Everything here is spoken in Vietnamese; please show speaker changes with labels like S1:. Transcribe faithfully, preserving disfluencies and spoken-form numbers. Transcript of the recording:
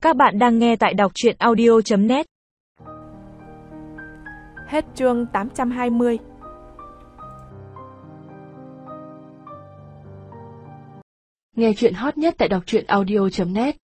S1: Các bạn đang nghe tại đọc truyện audio chấm net.
S2: Hết chương tám trăm hai mươi.
S3: Nghe truyện hot nhất tại đọc truyện audio chấm net.